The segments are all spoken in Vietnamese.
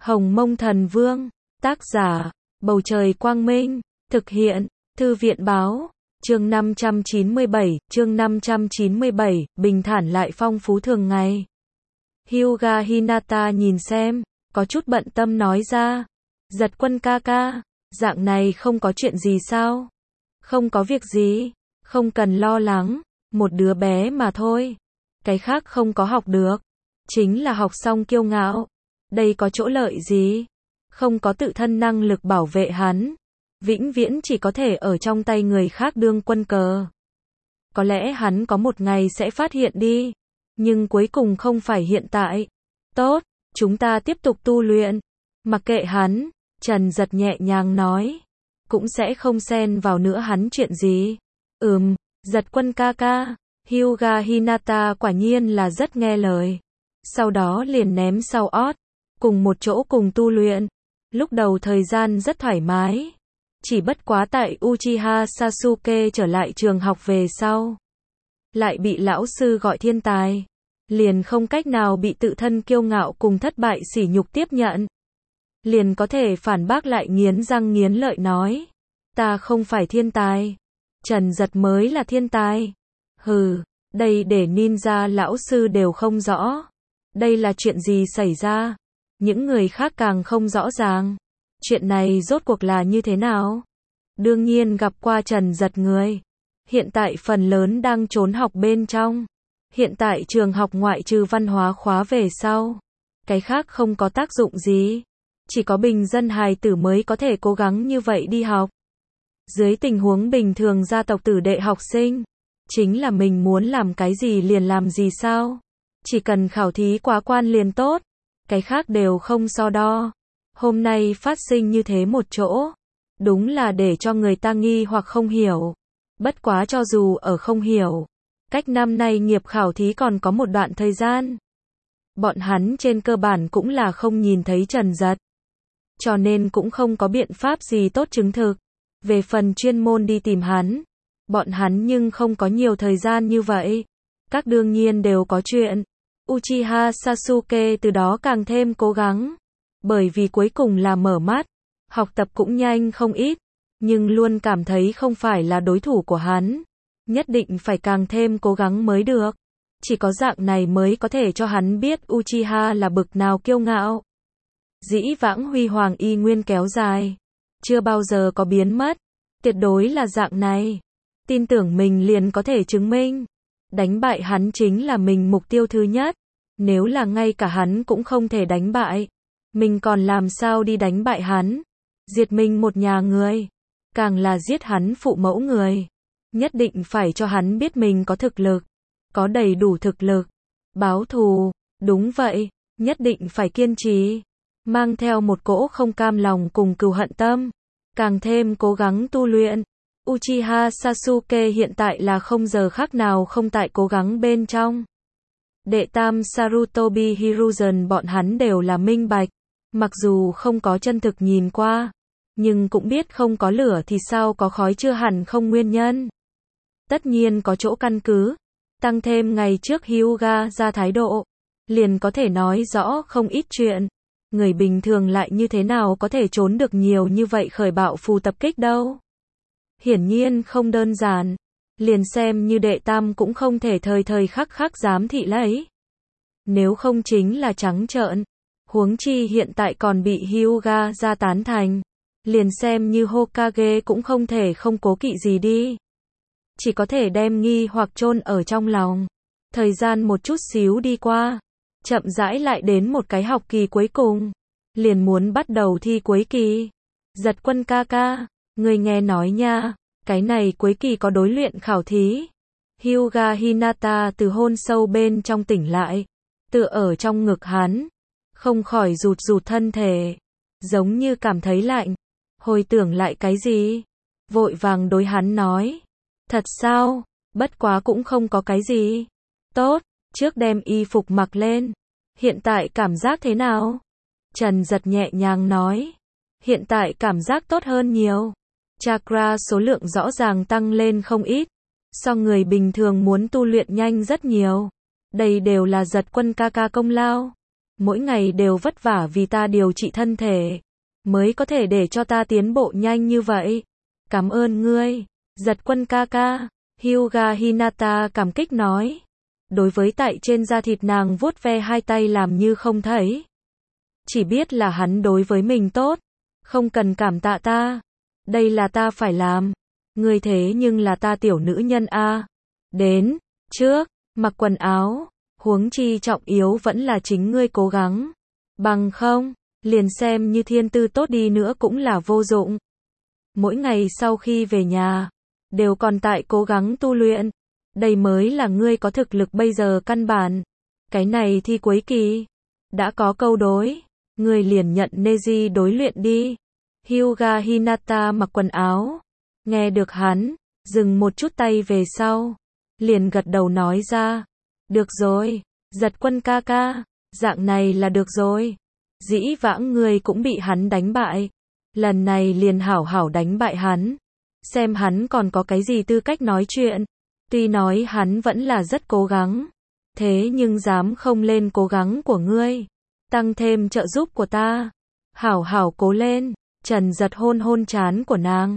Hồng Mông Thần Vương, tác giả, Bầu Trời Quang Minh, thực hiện, Thư viện Báo, chương 597, bình thản lại phong phú thường ngày. Hyuga Hinata nhìn xem, có chút bận tâm nói ra, Giật Quân ca ca, dạng này không có chuyện gì sao? Không có việc gì, không cần lo lắng, một đứa bé mà thôi. Cái khác không có học được, chính là học xong kiêu ngạo. Đây có chỗ lợi gì? Không có tự thân năng lực bảo vệ hắn, vĩnh viễn chỉ có thể ở trong tay người khác đương quân cờ. Có lẽ hắn có một ngày sẽ phát hiện đi, nhưng cuối cùng không phải hiện tại. Tốt, chúng ta tiếp tục tu luyện. Mặc kệ hắn, Trần Giật nhẹ nhàng nói, cũng sẽ không xen vào nữa hắn chuyện gì. Giật Quân ca ca. Hyuga Hinata quả nhiên là rất nghe lời. Sau đó liền ném sau ót, cùng một chỗ cùng tu luyện. Lúc đầu thời gian rất thoải mái, chỉ bất quá tại Uchiha Sasuke trở lại trường học về sau, lại bị lão sư gọi thiên tài, liền không cách nào bị tự thân kiêu ngạo cùng thất bại sỉ nhục tiếp nhận. Liền có thể phản bác lại nghiến răng nghiến lợi nói, ta không phải thiên tài, Trần Giật mới là thiên tài. Đây để ninja lão sư đều không rõ. Đây là chuyện gì xảy ra? Những người khác càng không rõ ràng. Chuyện này rốt cuộc là như thế nào? Đương nhiên gặp qua Trần Giật người. Hiện tại phần lớn đang trốn học bên trong. Hiện tại trường học ngoại trừ văn hóa khóa về sau, cái khác không có tác dụng gì. Chỉ có bình dân hài tử mới có thể cố gắng như vậy đi học. Dưới tình huống bình thường gia tộc tử đệ học sinh, chính là mình muốn làm cái gì liền làm gì sao? Chỉ cần khảo thí quá quan liền tốt, cái khác đều không so đo. Hôm nay phát sinh như thế một chỗ, đúng là để cho người ta nghi hoặc không hiểu. Bất quá cho dù ở không hiểu, cách năm nay nghiệp khảo thí còn có một đoạn thời gian. Bọn hắn trên cơ bản cũng là không nhìn thấy Trần Giật, cho nên cũng không có biện pháp gì tốt chứng thực. Về phần chuyên môn đi tìm hắn, bọn hắn nhưng không có nhiều thời gian như vậy. Các đương nhiên đều có chuyện. Uchiha Sasuke từ đó càng thêm cố gắng, bởi vì cuối cùng là mở mắt, học tập cũng nhanh không ít, nhưng luôn cảm thấy không phải là đối thủ của hắn. Nhất định phải càng thêm cố gắng mới được. Chỉ có dạng này mới có thể cho hắn biết Uchiha là bực nào kiêu ngạo. Dĩ vãng huy hoàng y nguyên kéo dài, chưa bao giờ có biến mất. Tuyệt đối là dạng này. Tin tưởng mình liền có thể chứng minh. Đánh bại hắn chính là mình mục tiêu thứ nhất. Nếu là ngay cả hắn cũng không thể đánh bại, mình còn làm sao đi đánh bại hắn? Diệt mình một nhà người, càng là giết hắn phụ mẫu người. Nhất định phải cho hắn biết mình có thực lực, có đầy đủ thực lực. Báo thù, đúng vậy, nhất định phải kiên trì. Mang theo một cỗ không cam lòng cùng cừu hận tâm, càng thêm cố gắng tu luyện. Uchiha Sasuke hiện tại là không giờ khác nào không tại cố gắng bên trong. Đệ tam Sarutobi Hiruzen bọn hắn đều là minh bạch, mặc dù không có chân thực nhìn qua, nhưng cũng biết không có lửa thì sao có khói chưa hẳn không nguyên nhân. Tất nhiên có chỗ căn cứ, tăng thêm ngày trước Hyuga ra thái độ, liền có thể nói rõ không ít chuyện. Người bình thường lại như thế nào có thể trốn được nhiều như vậy khởi bạo phù tập kích đâu. Hiển nhiên không đơn giản, liền xem như đệ tam cũng không thể thời thời khắc khắc giám thị lấy. Nếu không chính là trắng trợn, huống chi hiện tại còn bị Hyuga ra tán thành, liền xem như Hokage cũng không thể không cố kỵ gì đi. Chỉ có thể đem nghi hoặc chôn ở trong lòng. Thời gian một chút xíu đi qua, chậm rãi lại đến một cái học kỳ cuối cùng, liền muốn bắt đầu thi cuối kỳ. Giật Quân ca ca, người nghe nói nha, cái này cuối kỳ có đối luyện khảo thí. Hyuga Hinata từ hôn sâu bên trong tỉnh lại, tựa ở trong ngực hắn, không khỏi rụt rụt thân thể, giống như cảm thấy lạnh. Hồi tưởng lại cái gì, vội vàng đối hắn nói, thật sao, bất quá cũng không có cái gì. Tốt, trước đem y phục mặc lên. Hiện tại cảm giác thế nào? Trần Giật nhẹ nhàng nói, hiện tại cảm giác tốt hơn nhiều. Chakra số lượng rõ ràng tăng lên không ít, so người bình thường muốn tu luyện nhanh rất nhiều. Đây đều là Giật Quân ca ca công lao. mỗi ngày đều vất vả vì ta điều trị thân thể, mới có thể để cho ta tiến bộ nhanh như vậy. Cảm ơn ngươi, Giật Quân ca ca. Hyuga Hinata cảm kích nói. Đối với tại trên da thịt nàng vuốt ve hai tay làm như không thấy. Chỉ biết là hắn đối với mình tốt, không cần cảm tạ ta. Đây là ta phải làm. Ngươi thế nhưng là ta tiểu nữ nhân a. Đến, trước, mặc quần áo, huống chi trọng yếu vẫn là chính ngươi cố gắng. Bằng không, liền xem như thiên tư tốt đi nữa cũng là vô dụng. Mỗi ngày sau khi về nhà, đều còn tại cố gắng tu luyện. Đây mới là ngươi có thực lực bây giờ căn bản. Cái này thi cuối kỳ, đã có câu đối, ngươi liền nhận Neji đối luyện đi. Hyuga Hinata mặc quần áo, nghe được hắn, dừng một chút tay về sau, liền gật đầu nói ra. Được rồi, Giật Quân ca ca, dạng này là được rồi. Dĩ vãng ngươi cũng bị hắn đánh bại. Lần này liền hảo hảo đánh bại hắn. Xem hắn còn có cái gì tư cách nói chuyện. Tuy nói hắn vẫn là rất cố gắng. Thế nhưng dám không lên cố gắng của ngươi. Tăng thêm trợ giúp của ta. Hảo hảo cố lên. Trần Giật hôn hôn trán của nàng.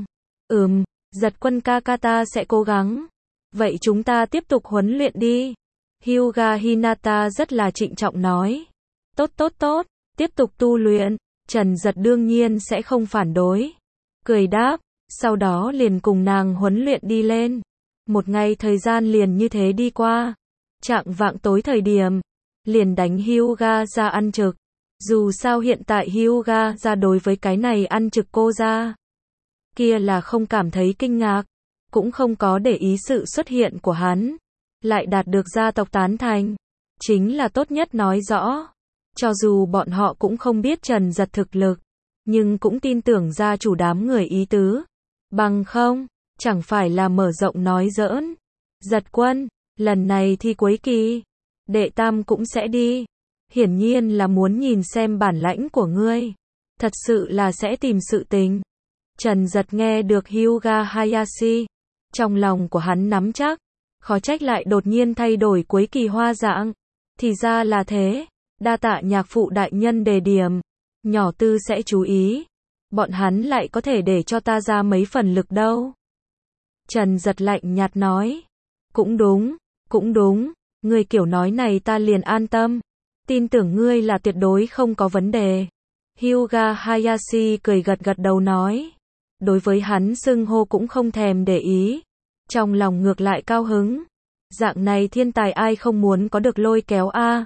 Giật Quân ca ca ta sẽ cố gắng. Vậy chúng ta tiếp tục huấn luyện đi. Hyuga Hinata rất là trịnh trọng nói. Tốt tốt tốt, tiếp tục tu luyện. Trần Giật đương nhiên sẽ không phản đối. Cười đáp, sau đó liền cùng nàng huấn luyện đi lên. Một ngày thời gian liền như thế đi qua. Chạng vạng tối thời điểm, liền đánh Hyuga ra ăn trực. Dù sao hiện tại Hyuga ra đối với cái này ăn trực cô ra. Kia là không cảm thấy kinh ngạc, cũng không có để ý sự xuất hiện của hắn. Lại đạt được gia tộc tán thành. Chính là tốt nhất nói rõ. Cho dù bọn họ cũng không biết Trần Giật thực lực, nhưng cũng tin tưởng gia chủ đám người ý tứ. Bằng không, chẳng phải là mở rộng nói giỡn. Giật Quân, lần này thi cuối kỳ, đệ tam cũng sẽ đi. Hiển nhiên là muốn nhìn xem bản lãnh của ngươi. Thật sự là sẽ tìm sự tình. Trần Giật nghe được Hyuga Hayashi. Trong lòng của hắn nắm chắc. Khó trách lại đột nhiên thay đổi cuối kỳ hoa dạng. Thì ra là thế. Đa tạ nhạc phụ đại nhân đề điểm. Nhỏ tư sẽ chú ý. Bọn hắn lại có thể để cho ta ra mấy phần lực đâu. Trần Giật lạnh nhạt nói. Cũng đúng. Ngươi kiểu nói này ta liền an tâm. Tin tưởng ngươi là tuyệt đối không có vấn đề. Hyuga Hayashi cười gật gật đầu nói. Đối với hắn xưng hô cũng không thèm để ý. Trong lòng ngược lại cao hứng. Dạng này thiên tài ai không muốn có được lôi kéo a.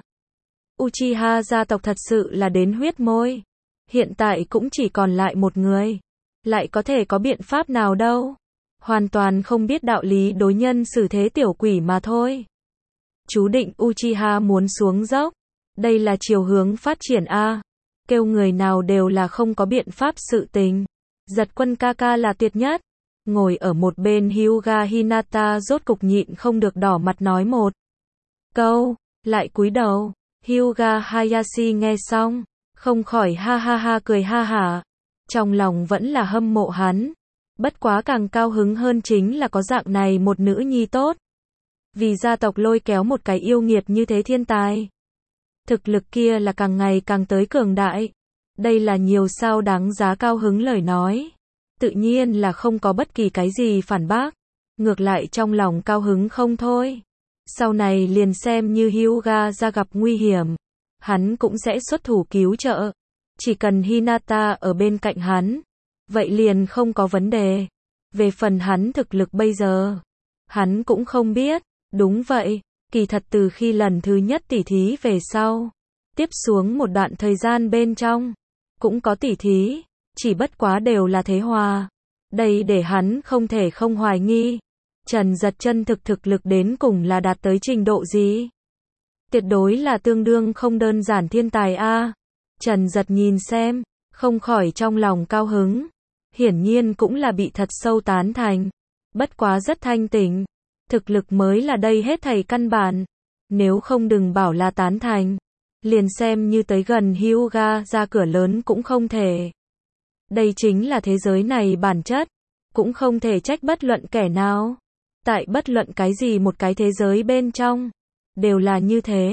Uchiha gia tộc thật sự là đến huyết môi. Hiện tại cũng chỉ còn lại một người. Lại có thể có biện pháp nào đâu. Hoàn toàn không biết đạo lý đối nhân xử thế tiểu quỷ mà thôi. Chú định Uchiha muốn xuống dốc. Đây là chiều hướng phát triển a. Kêu người nào đều là không có biện pháp sự tình. Giật Quân ca ca là tuyệt nhất. Ngồi ở một bên Hyuga Hinata rốt cục nhịn không được đỏ mặt nói một câu, lại cúi đầu. Hyuga Hayashi nghe xong, không khỏi ha ha ha cười ha hả. Trong lòng vẫn là hâm mộ hắn. Bất quá càng cao hứng hơn chính là có dạng này một nữ nhi tốt. Vì gia tộc lôi kéo một cái yêu nghiệt như thế thiên tài. Thực lực kia là càng ngày càng tới cường đại. Đây là nhiều sao đáng giá cao hứng lời nói. Tự nhiên là không có bất kỳ cái gì phản bác. Ngược lại trong lòng cao hứng không thôi. Sau này liền xem như Hyuga ra gặp nguy hiểm. Hắn cũng sẽ xuất thủ cứu trợ. Chỉ cần Hinata ở bên cạnh hắn. Vậy liền không có vấn đề. Về phần hắn thực lực bây giờ. Hắn cũng không biết. Đúng vậy. Kỳ thật từ khi lần thứ nhất tỉ thí về sau. Tiếp xuống một đoạn thời gian bên trong. Cũng có tỉ thí. Chỉ bất quá đều là thế hòa. Đây để hắn không thể không hoài nghi. Trần Giật chân thực lực đến cùng là đạt tới trình độ gì? Tuyệt đối là tương đương không đơn giản thiên tài a. Trần Giật nhìn xem, không khỏi trong lòng cao hứng. Hiển nhiên cũng là bị thật sâu tán thành. Bất quá rất thanh tỉnh. Thực lực mới là đây hết thảy căn bản. Nếu không đừng bảo là tán thành. Liền xem như tới gần Hyuga ra cửa lớn cũng không thể. Đây chính là thế giới này bản chất. Cũng không thể trách bất luận kẻ nào. Tại bất luận cái gì một cái thế giới bên trong. Đều là như thế.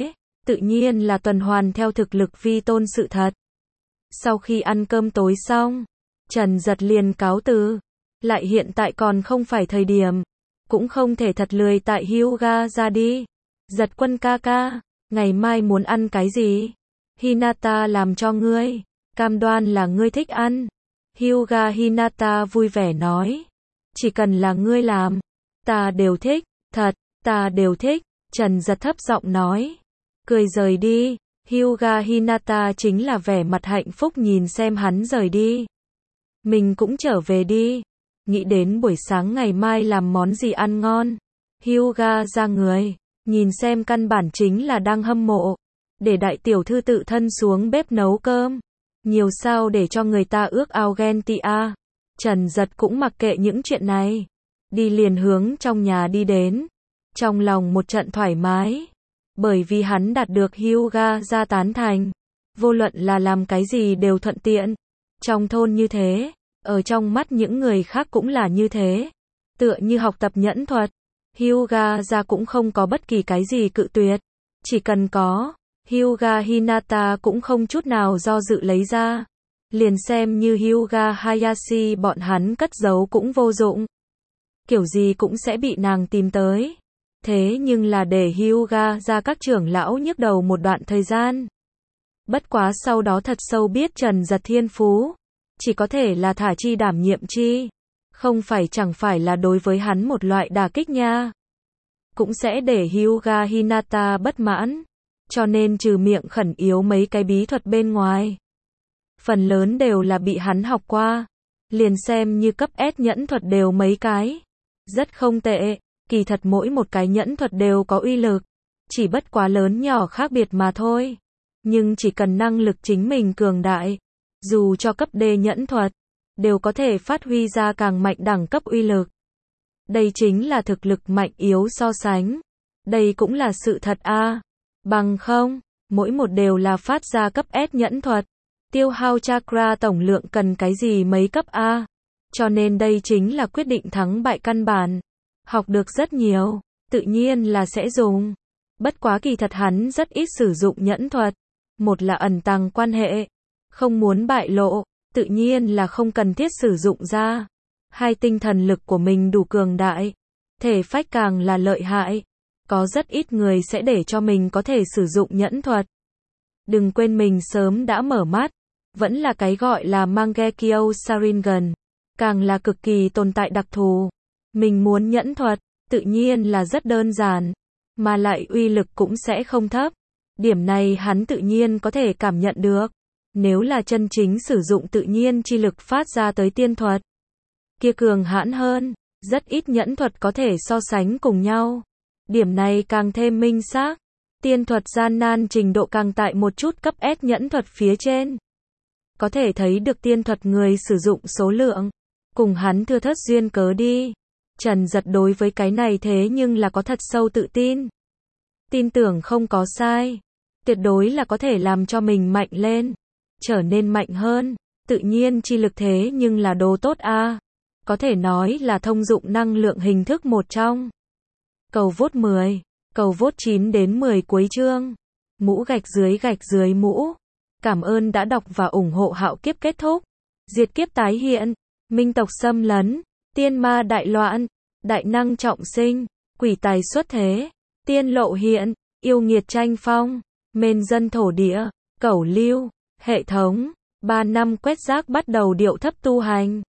tự nhiên là tuần hoàn theo thực lực vi tôn sự thật. Sau khi ăn cơm tối xong, Trần Giật liền cáo từ. Lại hiện tại còn không phải thời điểm, cũng không thể thật lười tại Hyuga ra đi. Giật Quân ca ca, ngày mai muốn ăn cái gì? Hinata làm cho ngươi, cam đoan là ngươi thích ăn. Hyuga Hinata vui vẻ nói, chỉ cần là ngươi làm, ta đều thích, thật, ta đều thích. Trần Giật thấp giọng nói, cười rời đi. Hyuga Hinata chính là vẻ mặt hạnh phúc nhìn xem hắn rời đi. Mình cũng trở về đi. Nghĩ đến buổi sáng ngày mai làm món gì ăn ngon. Hyuga ra người, nhìn xem căn bản chính là đang hâm mộ. Để đại tiểu thư tự thân xuống bếp nấu cơm. Nhiều sao để cho người ta ước ao ghen tị a. Trần Giật cũng mặc kệ những chuyện này. Đi liền hướng trong nhà đi đến. Trong lòng một trận thoải mái. Bởi vì hắn đạt được Hyuga ra tán thành. Vô luận là làm cái gì đều thuận tiện. Trong thôn như thế, ở trong mắt những người khác cũng là như thế. Tựa như học tập nhẫn thuật, Hyuga ra cũng không có bất kỳ cái gì cự tuyệt. Chỉ cần có, Hyuga Hinata cũng không chút nào do dự lấy ra. Liền xem như Hyuga Hayashi bọn hắn cất giấu cũng vô dụng. Kiểu gì cũng sẽ bị nàng tìm tới. Thế nhưng là để Hyuga ra các trưởng lão nhức đầu một đoạn thời gian. Bất quá sau đó thật sâu biết Trần Giật thiên phú. Chỉ có thể là thả chi đảm nhiệm chi. Không phải chẳng phải là đối với hắn một loại đả kích nha. Cũng sẽ để Hyuga Hinata bất mãn. Cho nên trừ miệng khẩn yếu mấy cái bí thuật bên ngoài. Phần lớn đều là bị hắn học qua. Liền xem như cấp S nhẫn thuật đều mấy cái. Rất không tệ. Kỳ thật mỗi một cái nhẫn thuật đều có uy lực. Chỉ bất quá lớn nhỏ khác biệt mà thôi. Nhưng chỉ cần năng lực chính mình cường đại. Dù cho cấp D nhẫn thuật, đều có thể phát huy ra càng mạnh đẳng cấp uy lực. Đây chính là thực lực mạnh yếu so sánh. Đây cũng là sự thật a. Bằng không, mỗi một đều là phát ra cấp S nhẫn thuật. Tiêu hao chakra tổng lượng cần cái gì mấy cấp A. Cho nên đây chính là quyết định thắng bại căn bản. Học được rất nhiều, tự nhiên là sẽ dùng. Bất quá kỳ thật hắn rất ít sử dụng nhẫn thuật. Một là ẩn tàng quan hệ, không muốn bại lộ, tự nhiên là không cần thiết sử dụng ra. Hai tinh thần lực của mình đủ cường đại, thể phách càng là lợi hại. Có rất ít người sẽ để cho mình có thể sử dụng nhẫn thuật. Đừng quên mình sớm đã mở mắt, vẫn là cái gọi là Mangekyo Sharingan, càng là cực kỳ tồn tại đặc thù. Mình muốn nhẫn thuật, tự nhiên là rất đơn giản, mà lại uy lực cũng sẽ không thấp. Điểm này hắn tự nhiên có thể cảm nhận được. Nếu là chân chính sử dụng tự nhiên chi lực phát ra tới tiên thuật, kia cường hãn hơn, rất ít nhẫn thuật có thể so sánh cùng nhau. Điểm này càng thêm minh xác. Tiên thuật gian nan trình độ càng tại một chút cấp S nhẫn thuật phía trên. Có thể thấy được tiên thuật người sử dụng số lượng, cùng hắn thưa thớt duyên cớ đi. Trần Giật đối với cái này thế nhưng là có thật sâu tự tin. Tin tưởng không có sai. Tuyệt đối là có thể làm cho mình mạnh lên. Trở nên mạnh hơn. Tự nhiên chi lực thế nhưng là đồ tốt a. Có thể nói là thông dụng năng lượng hình thức một trong. Cầu vote 10. Cầu vote 9 đến 10 cuối chương. Mũ gạch dưới mũ. Cảm ơn đã đọc và ủng hộ Hạo Kiếp kết thúc. Diệt kiếp tái hiện. Minh tộc xâm lấn. Tiên ma đại loạn. Đại năng trọng sinh. Quỷ tài xuất thế. Tiên lộ hiện. Yêu nghiệt tranh phong. Mên dân thổ địa. Cẩu lưu. Hệ thống. 3 năm quét rác bắt đầu điệu thấp tu hành.